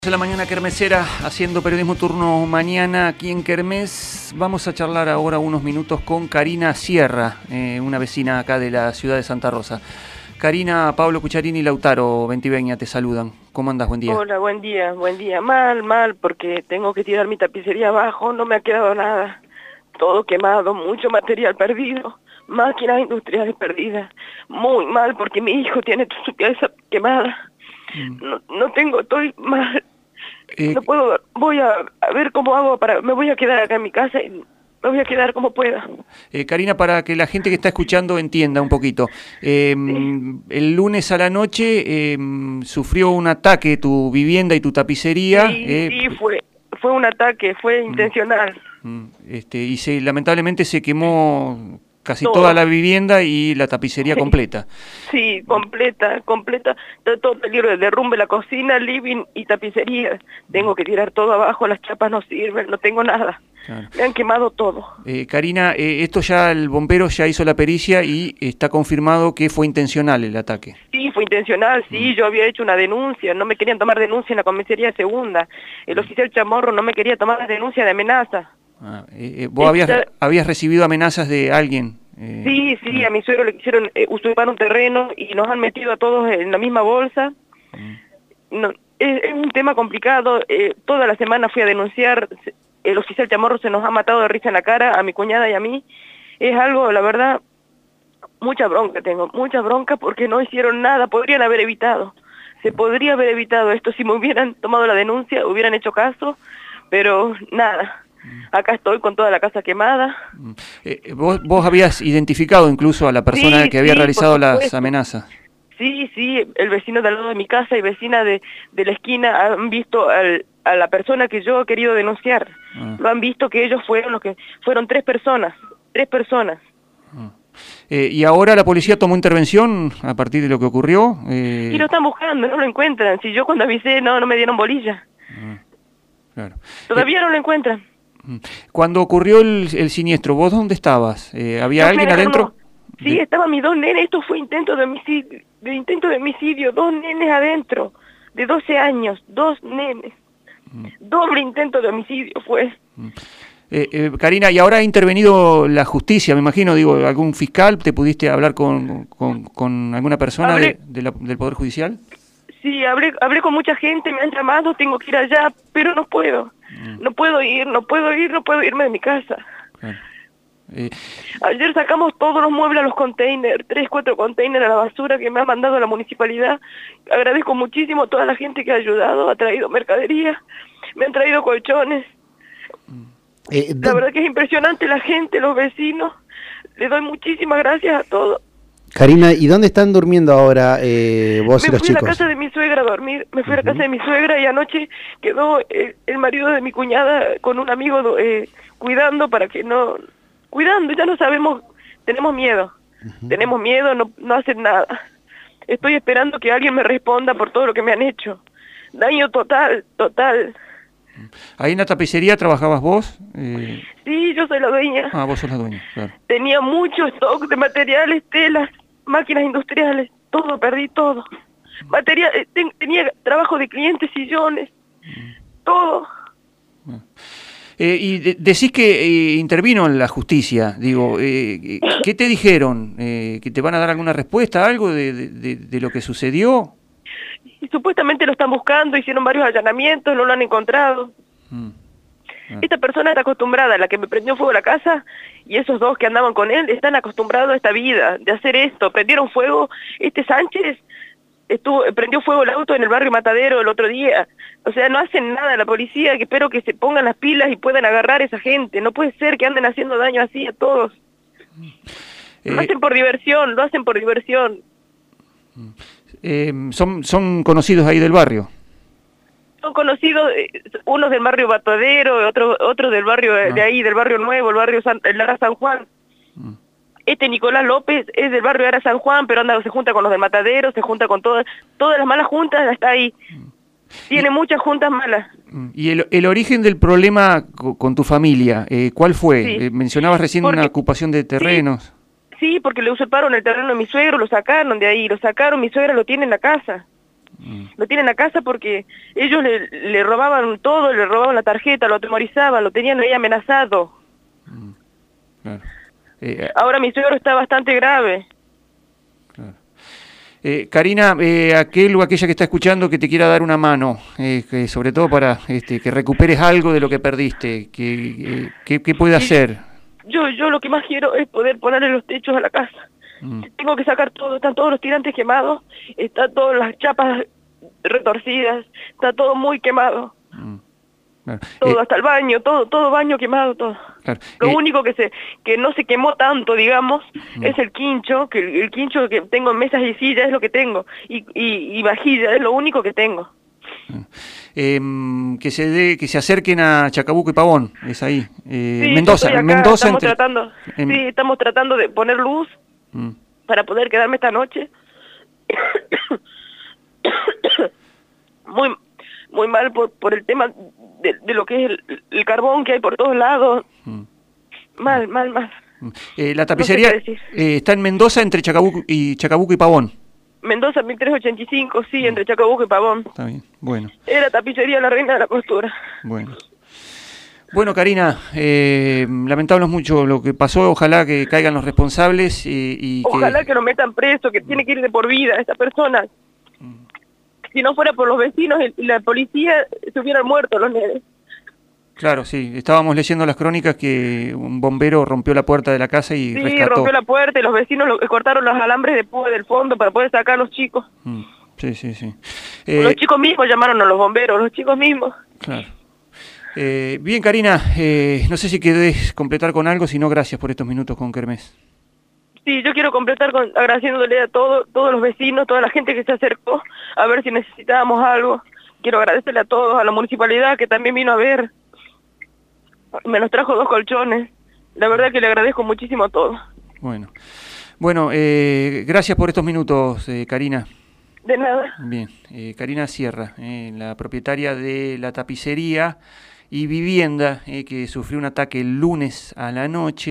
De la mañana kermesera, haciendo periodismo turno mañana aquí en Kermés. Vamos a charlar ahora unos minutos con Karina Sierra, una vecina acá de la ciudad de Santa Rosa. Karina, Pablo Cucharini y Lautaro Ventiveña te saludan. ¿Cómo andás? Buen día. Hola, buen día, buen día. Mal, porque tengo que tirar mi tapicería abajo, no me ha quedado nada. Todo quemado, mucho material perdido, máquinas industriales perdidas. Muy mal, porque mi hijo tiene su pieza quemada. No tengo, estoy mal. No puedo, voy a ver cómo hago me voy a quedar acá en mi casa y me voy a quedar como pueda. Karina, para que la gente que está escuchando entienda un poquito, Sí. El lunes a la noche sufrió un ataque tu vivienda y tu tapicería. Sí, fue un ataque, fue intencional. Y lamentablemente se quemó casi Todo. toda la vivienda y la tapicería completa. Sí, completa. Está todo peligro de derrumbe, la cocina, living y tapicería. Tengo que tirar todo abajo, las chapas no sirven, no tengo nada. Claro. Me han quemado todo. Karina, esto ya el bombero ya hizo la pericia y está confirmado que fue intencional el ataque. Sí, fue intencional, sí, yo había hecho una denuncia, no me querían tomar denuncia en la comisaría de segunda. El oficial Chamorro no me quería tomar la denuncia de amenaza. ¿Vos habías recibido amenazas de alguien? Sí, a mi suegro le quisieron usurpar un terreno y nos han metido a todos en la misma bolsa. No, es un tema complicado, toda la semana fui a denunciar, el oficial Chamorro se nos ha matado de risa en la cara, a mi cuñada y a mí. Es algo, la verdad, mucha bronca porque no hicieron nada, podrían haber evitado. Se podría haber evitado esto si me hubieran tomado la denuncia, hubieran hecho caso, pero nada. Acá estoy con toda la casa quemada. ¿Vos habías identificado incluso a la persona que había realizado las amenazas? Sí, el vecino de al lado de mi casa y vecina de la esquina han visto a la persona que yo he querido denunciar. Lo han visto que ellos fueron tres personas. ¿Y ahora la policía tomó intervención a partir de lo que ocurrió? Y lo están buscando, no lo encuentran. Si yo cuando avisé no me dieron bolilla. Claro. Todavía no lo encuentran. Cuando ocurrió el siniestro, ¿vos dónde estabas? ¿Había alguien adentro? Sí, estaban mis dos nenes, esto fue intento de homicidio, dos nenes adentro, de 12 años, dos nenes. Doble intento de homicidio fue. Karina, ¿y ahora ha intervenido la justicia? Me imagino, ¿algún fiscal? ¿Te pudiste hablar con alguna persona del Poder Judicial? Sí, hablé con mucha gente, me han llamado, tengo que ir allá, pero no puedo. No puedo irme de mi casa. Claro. Ayer sacamos todos los muebles a los containers, 3, 4 containers a la basura que me ha mandado la municipalidad. Agradezco muchísimo a toda la gente que ha ayudado, ha traído mercadería, me han traído colchones. La verdad que es impresionante la gente, los vecinos. Le doy muchísimas gracias a todos. Karina, ¿y dónde están durmiendo ahora vos y los chicos? Me fui a la casa de mi suegra a dormir, me fui a la casa de mi suegra y anoche quedó el marido de mi cuñada con un amigo cuidando para que no... Cuidando, ya no sabemos, tenemos miedo, no hacen nada. Estoy esperando que alguien me responda por todo lo que me han hecho. Daño total. ¿Ahí en la tapicería trabajabas vos? Sí, yo soy la dueña. Ah, vos sos la dueña, claro. Tenía mucho stock de materiales, telas, máquinas industriales, todo, perdí todo. Tenía trabajo de clientes, sillones, todo. Y decís que intervino en la justicia, ¿qué te dijeron? ¿Que te van a dar alguna respuesta, algo de lo que sucedió? Y supuestamente lo están buscando, hicieron varios allanamientos, no lo han encontrado. Esta persona está acostumbrada, la que me prendió fuego la casa, y esos dos que andaban con él, están acostumbrados a esta vida, de hacer esto. Prendieron fuego, Sánchez prendió fuego el auto en el barrio Matadero el otro día. O sea, no hacen nada la policía, que espero que se pongan las pilas y puedan agarrar a esa gente. No puede ser que anden haciendo daño así a todos. Lo hacen por diversión. ¿Son conocidos ahí del barrio? Son conocidos, unos del barrio Matadero, otros del barrio de ahí, del barrio Nuevo, el Lara San Juan. Nicolás López es del barrio de Ara San Juan, pero se junta con los del Matadero, se junta con todas las malas juntas, está ahí. Tiene muchas juntas malas. ¿Y el origen del problema con tu familia, cuál fue? Sí. Mencionabas recién una ocupación de terrenos. Sí, porque le usurparon el terreno de mi suegro, lo sacaron de ahí, mi suegra lo tiene en la casa. Lo tienen a casa porque ellos le robaban todo, le robaban la tarjeta, lo atemorizaban, lo tenían ahí amenazado. Claro. Ahora mi suegro está bastante grave. Claro. Karina, aquel o aquella que está escuchando que te quiera dar una mano, que sobre todo para que recuperes algo de lo que perdiste, ¿qué puede hacer? Yo lo que más quiero es poder ponerle los techos a la casa. Tengo que sacar todo, están todos los tirantes quemados, están todas las chapas retorcidas, está todo muy quemado. Claro. Todo, hasta el baño, todo baño quemado, todo. Claro. Lo único que no se quemó tanto, digamos, es el quincho, que el quincho que tengo en mesas y sillas es lo que tengo, y vajilla es lo único que tengo. Que se acerquen a Chacabuco y Pavón, es ahí. Sí, Mendoza, acá, Mendoza estamos tratando de poner luz para poder quedarme esta noche. Muy mal por el tema de lo que es el carbón que hay por todos lados. Mal. La tapicería no sé qué decir. Está en Mendoza entre Chacabuco y Pavón. Mendoza 1385, sí, entre Chacabuco y Pavón. Está bien, bueno. Era tapicería La Reina de la Costura. Bueno, Karina, lamentamos mucho lo que pasó, ojalá que caigan los responsables ojalá que lo metan preso, que tiene que ir de por vida esta persona. Si no fuera por los vecinos y la policía, se hubieran muerto los nenes. Claro, sí, estábamos leyendo las crónicas que un bombero rompió la puerta de la casa y rescató. Sí, rompió la puerta y los vecinos cortaron los alambres de púa del fondo para poder sacar a los chicos. Sí. Los chicos mismos llamaron a los bomberos, los chicos mismos. Claro. Bien, Karina, no sé si querés completar con algo, si no, gracias por estos minutos con Kermés. Sí, yo quiero completar agradeciéndole a todos los vecinos, toda la gente que se acercó a ver si necesitábamos algo. Quiero agradecerle a todos, a la municipalidad que también vino a ver. Me nos trajo 2 colchones. La verdad que le agradezco muchísimo a todos. Bueno, gracias por estos minutos, Karina. De nada. Bien, Karina Sierra, la propietaria de la tapicería y vivienda que sufrió un ataque el lunes a la noche.